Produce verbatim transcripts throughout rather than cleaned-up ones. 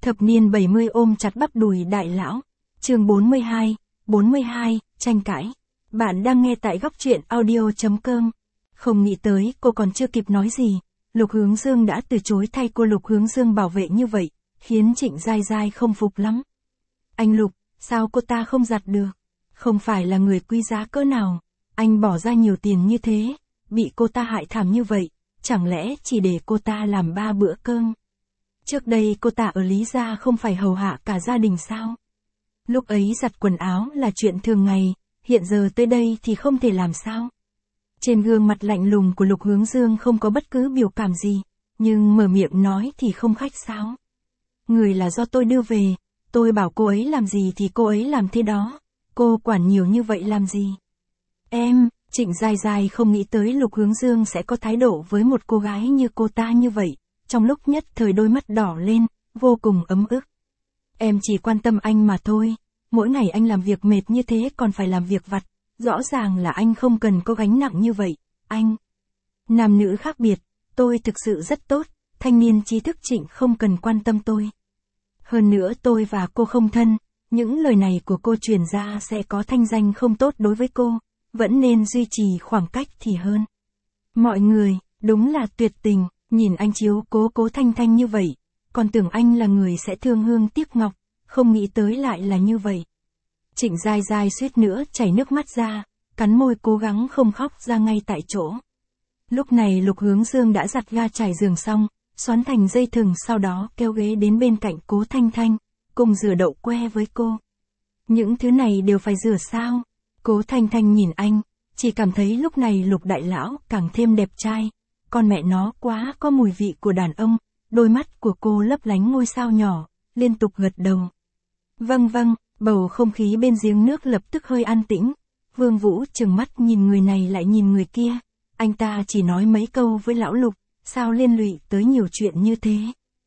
Thập niên bảy mươi ôm chặt bắp đùi đại lão. Chương bốn mươi hai, bốn mươi hai, tranh cãi. Bạn đang nghe tại góc truyện audio chấm com. Không nghĩ tới cô còn chưa kịp nói gì, Lục Hướng Dương đã từ chối thay cô. Lục Hướng Dương bảo vệ như vậy, khiến Trịnh Giai Giai không phục lắm. Anh Lục, sao cô ta không giặt được? Không phải là người quý giá cỡ nào, anh bỏ ra nhiều tiền như thế, bị cô ta hại thảm như vậy, chẳng lẽ chỉ để cô ta làm ba bữa cơm? Trước đây cô ta ở Lý Gia không phải hầu hạ cả gia đình sao? Lúc ấy giặt quần áo là chuyện thường ngày, hiện giờ tới đây thì không thể làm sao? Trên gương mặt lạnh lùng của Lục Hướng Dương không có bất cứ biểu cảm gì, nhưng mở miệng nói thì không khách sáo. Người là do tôi đưa về, tôi bảo cô ấy làm gì thì cô ấy làm thế đó, cô quản nhiều như vậy làm gì? Em, Trịnh Giai Giai không nghĩ tới Lục Hướng Dương sẽ có thái độ với một cô gái như cô ta như vậy, trong lúc nhất thời đôi mắt đỏ lên, vô cùng ấm ức. Em chỉ quan tâm anh mà thôi, mỗi ngày anh làm việc mệt như thế còn phải làm việc vặt, rõ ràng là anh không cần có gánh nặng như vậy, anh. Nam nữ khác biệt, tôi thực sự rất tốt, thanh niên trí thức Trịnh không cần quan tâm tôi. Hơn nữa tôi và cô không thân, những lời này của cô truyền ra sẽ có thanh danh không tốt đối với cô, vẫn nên duy trì khoảng cách thì hơn. Mọi người, đúng là tuyệt tình, nhìn anh chiếu cố Cố Thanh Thanh như vậy, còn tưởng anh là người sẽ thương hương tiếc ngọc, không nghĩ tới lại là như vậy. Trịnh Giai Giai suýt nữa chảy nước mắt ra, cắn môi cố gắng không khóc ra ngay tại chỗ. Lúc này Lục Hướng Dương đã giặt ga trải giường xong, xoắn thành dây thừng, sau đó kéo ghế đến bên cạnh Cố Thanh Thanh, cùng rửa đậu que với cô. Những thứ này đều phải rửa sao? Cố Thanh Thanh nhìn anh, chỉ cảm thấy lúc này Lục đại lão càng thêm đẹp trai, con mẹ nó quá có mùi vị của đàn ông, đôi mắt của cô lấp lánh ngôi sao nhỏ, liên tục gật đầu. Vâng vâng, bầu không khí bên giếng nước lập tức hơi an tĩnh, Vương Vũ trừng mắt nhìn người này lại nhìn người kia, anh ta chỉ nói mấy câu với lão Lục, sao liên lụy tới nhiều chuyện như thế.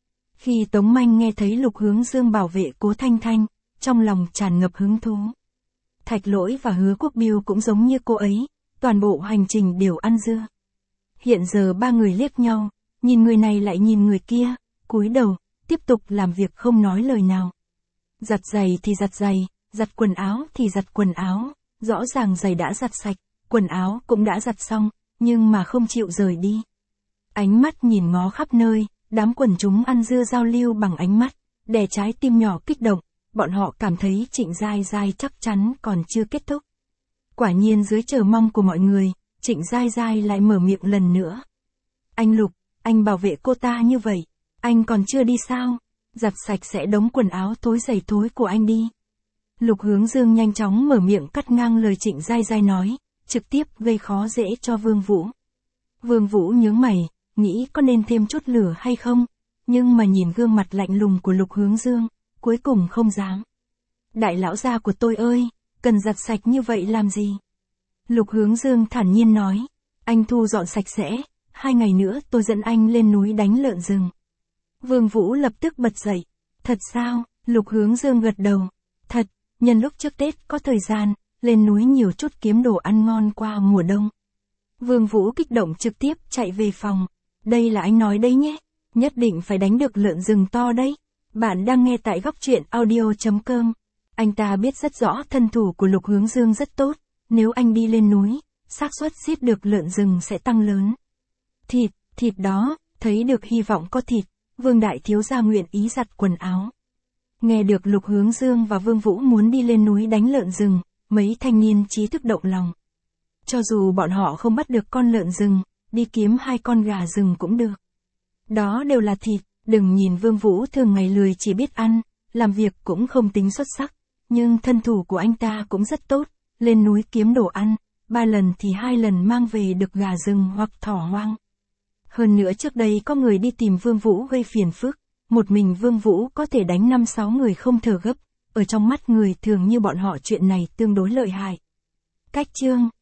Khi Tống Manh nghe thấy Lục Hướng Dương bảo vệ Cố Thanh Thanh, trong lòng tràn ngập hứng thú. Thạch Lỗi và Hứa Quốc Biêu cũng giống như cô ấy, toàn bộ hành trình đều ăn dưa. Hiện giờ ba người liếc nhau, nhìn người này lại nhìn người kia, cúi đầu, tiếp tục làm việc không nói lời nào. Giặt giày thì giặt giày, giặt quần áo thì giặt quần áo, rõ ràng giày đã giặt sạch, quần áo cũng đã giặt xong, nhưng mà không chịu rời đi. Ánh mắt nhìn ngó khắp nơi, đám quần chúng ăn dưa giao lưu bằng ánh mắt, đè trái tim nhỏ kích động, bọn họ cảm thấy Trịnh Giai Giai chắc chắn còn chưa kết thúc. Quả nhiên dưới chờ mong của mọi người, Trịnh Giai Giai lại mở miệng lần nữa. Anh Lục, anh bảo vệ cô ta như vậy, anh còn chưa đi sao? Giặt sạch sẽ đống quần áo thối giày thối của anh đi. Lục Hướng Dương nhanh chóng mở miệng cắt ngang lời Trịnh Giai Giai nói, trực tiếp gây khó dễ cho Vương Vũ. Vương Vũ nhướng mày, nghĩ có nên thêm chút lửa hay không, nhưng mà nhìn gương mặt lạnh lùng của Lục Hướng Dương, cuối cùng không dám. Đại lão gia của tôi ơi, cần giặt sạch như vậy làm gì? Lục Hướng Dương thản nhiên nói, anh thu dọn sạch sẽ, hai ngày nữa tôi dẫn anh lên núi đánh lợn rừng. Vương Vũ lập tức bật dậy, thật sao? Lục Hướng Dương gật đầu, thật, nhân lúc trước Tết có thời gian, lên núi nhiều chút kiếm đồ ăn ngon qua mùa đông. Vương Vũ kích động trực tiếp chạy về phòng, đây là anh nói đấy nhé, nhất định phải đánh được lợn rừng to đấy. Bạn đang nghe tại góc truyện audio chấm com. Anh ta biết rất rõ thân thủ của Lục Hướng Dương rất tốt, nếu anh đi lên núi, xác suất giết được lợn rừng sẽ tăng lớn. Thịt, thịt đó, thấy được hy vọng có thịt, Vương đại thiếu gia nguyện ý giặt quần áo. Nghe được Lục Hướng Dương và Vương Vũ muốn đi lên núi đánh lợn rừng, mấy thanh niên trí thức động lòng. Cho dù bọn họ không bắt được con lợn rừng, đi kiếm hai con gà rừng cũng được. Đó đều là thịt, đừng nhìn Vương Vũ thường ngày lười chỉ biết ăn, làm việc cũng không tính xuất sắc, nhưng thân thủ của anh ta cũng rất tốt, lên núi kiếm đồ ăn, ba lần thì hai lần mang về được gà rừng hoặc thỏ hoang. Hơn nữa trước đây có người đi tìm Vương Vũ gây phiền phức, một mình Vương Vũ có thể đánh năm sáu người không thở gấp, ở trong mắt người thường như bọn họ chuyện này tương đối lợi hại. Cách chương